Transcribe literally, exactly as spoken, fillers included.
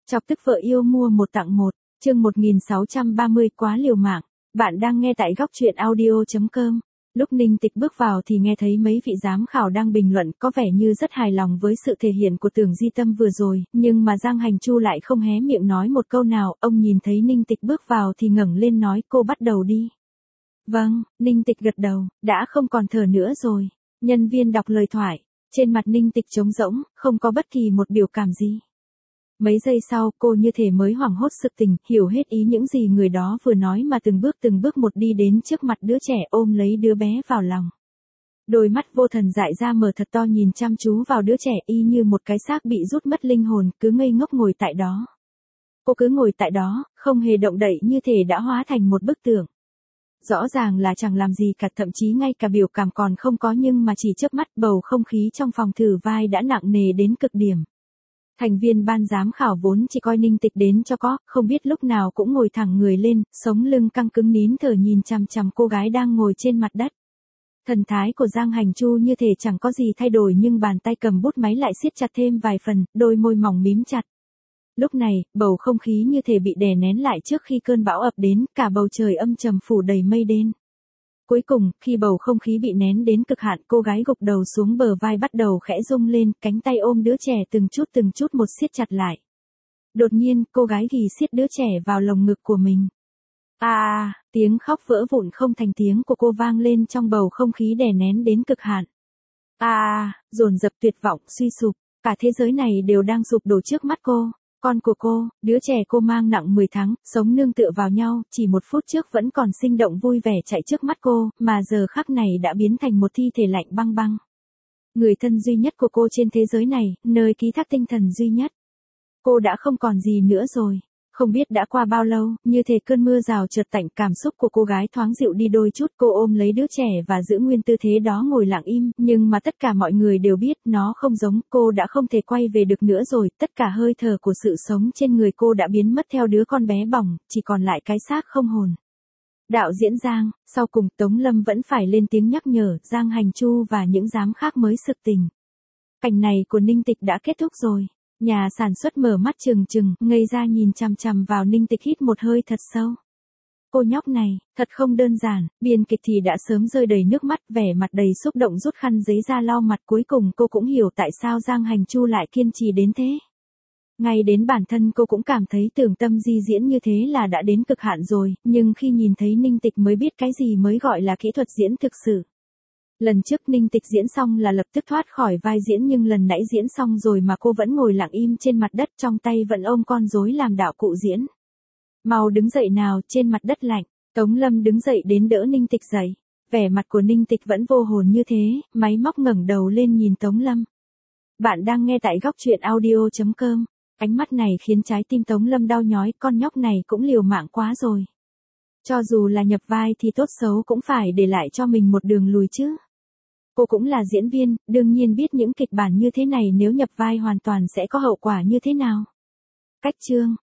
Chọc tức vợ yêu mua một tặng một, chương một nghìn sáu trăm ba mươi quá liều mạng. Bạn đang nghe tại góc truyện audio chấm com. Lúc Ninh Tịch bước vào thì nghe thấy mấy vị giám khảo đang bình luận có vẻ như rất hài lòng với sự thể hiện của Tưởng Di Tâm vừa rồi, nhưng mà Giang Hành Chu lại không hé miệng nói một câu nào. Ông nhìn thấy Ninh Tịch bước vào thì ngẩng lên nói cô bắt đầu đi. Vâng, Ninh Tịch gật đầu, đã không còn thở nữa rồi. Nhân viên đọc lời thoại, trên mặt Ninh Tịch trống rỗng, không có bất kỳ một biểu cảm gì. Mấy giây sau cô như thể mới hoảng hốt sực tỉnh, hiểu hết ý những gì người đó vừa nói mà từng bước từng bước một đi đến trước mặt đứa trẻ ôm lấy đứa bé vào lòng. Đôi mắt vô thần dại ra mở thật to nhìn chăm chú vào đứa trẻ y như một cái xác bị rút mất linh hồn, cứ ngây ngốc ngồi tại đó. Cô cứ ngồi tại đó, không hề động đậy như thể đã hóa thành một bức tượng. Rõ ràng là chẳng làm gì cả, thậm chí ngay cả biểu cảm còn không có, nhưng mà chỉ chớp mắt bầu không khí trong phòng thử vai đã nặng nề đến cực điểm. Thành viên ban giám khảo vốn chỉ coi Ninh Tịch đến cho có, không biết lúc nào cũng ngồi thẳng người lên, sống lưng căng cứng nín thở nhìn chằm chằm cô gái đang ngồi trên mặt đất. Thần thái của Giang Hành Chu như thể chẳng có gì thay đổi, nhưng bàn tay cầm bút máy lại siết chặt thêm vài phần, đôi môi mỏng mím chặt. Lúc này, bầu không khí như thể bị đè nén lại trước khi cơn bão ập đến, cả bầu trời âm trầm phủ đầy mây đen. Cuối cùng, khi bầu không khí bị nén đến cực hạn, cô gái gục đầu xuống bờ vai bắt đầu khẽ rung lên, cánh tay ôm đứa trẻ từng chút từng chút một siết chặt lại. Đột nhiên, cô gái ghì siết đứa trẻ vào lồng ngực của mình. À, à, tiếng khóc vỡ vụn không thành tiếng của cô vang lên trong bầu không khí đè nén đến cực hạn. À, à, dồn dập tuyệt vọng, suy sụp, cả thế giới này đều đang sụp đổ trước mắt cô. Con của cô, đứa trẻ cô mang nặng mười tháng, sống nương tựa vào nhau, chỉ một phút trước vẫn còn sinh động vui vẻ chạy trước mắt cô, mà giờ khắc này đã biến thành một thi thể lạnh băng băng. Người thân duy nhất của cô trên thế giới này, nơi ký thác tinh thần duy nhất. Cô đã không còn gì nữa rồi. Không biết đã qua bao lâu, như thể cơn mưa rào chợt tạnh, cảm xúc của cô gái thoáng dịu đi đôi chút. Cô ôm lấy đứa trẻ và giữ nguyên tư thế đó ngồi lặng im, nhưng mà tất cả mọi người đều biết nó không giống, cô đã không thể quay về được nữa rồi, tất cả hơi thở của sự sống trên người cô đã biến mất theo đứa con bé bỏng, chỉ còn lại cái xác không hồn. Đạo diễn Giang, sau cùng Tống Lâm vẫn phải lên tiếng nhắc nhở, Giang Hành Chu và những giám khác mới sực tỉnh. Cảnh này của Ninh Tịch đã kết thúc rồi. Nhà sản xuất mở mắt trừng trừng, ngây ra nhìn chằm chằm vào Ninh Tịch, hít một hơi thật sâu. Cô nhóc này, thật không đơn giản, biên kịch thì đã sớm rơi đầy nước mắt, vẻ mặt đầy xúc động rút khăn giấy ra lau mặt. Cuối cùng cô cũng hiểu tại sao Giang Hành Chu lại kiên trì đến thế. Ngay đến bản thân cô cũng cảm thấy Tưởng Tâm Di diễn như thế là đã đến cực hạn rồi, nhưng khi nhìn thấy Ninh Tịch mới biết cái gì mới gọi là kỹ thuật diễn thực sự. Lần trước Ninh Tịch diễn xong là lập tức thoát khỏi vai diễn, nhưng lần nãy diễn xong rồi mà cô vẫn ngồi lặng im trên mặt đất, trong tay vẫn ôm con rối làm đạo cụ diễn. Mau đứng dậy nào, trên mặt đất lạnh. Tống Lâm đứng dậy đến đỡ Ninh Tịch dậy. Vẻ mặt của Ninh Tịch vẫn vô hồn như thế, máy móc ngẩng đầu lên nhìn Tống Lâm. Bạn đang nghe tại góc truyện audio chấm com. Ánh mắt này khiến trái tim Tống Lâm đau nhói, con nhóc này cũng liều mạng quá rồi. Cho dù là nhập vai thì tốt xấu cũng phải để lại cho mình một đường lùi chứ. Cô cũng là diễn viên, đương nhiên biết những kịch bản như thế này nếu nhập vai hoàn toàn sẽ có hậu quả như thế nào. Cách chương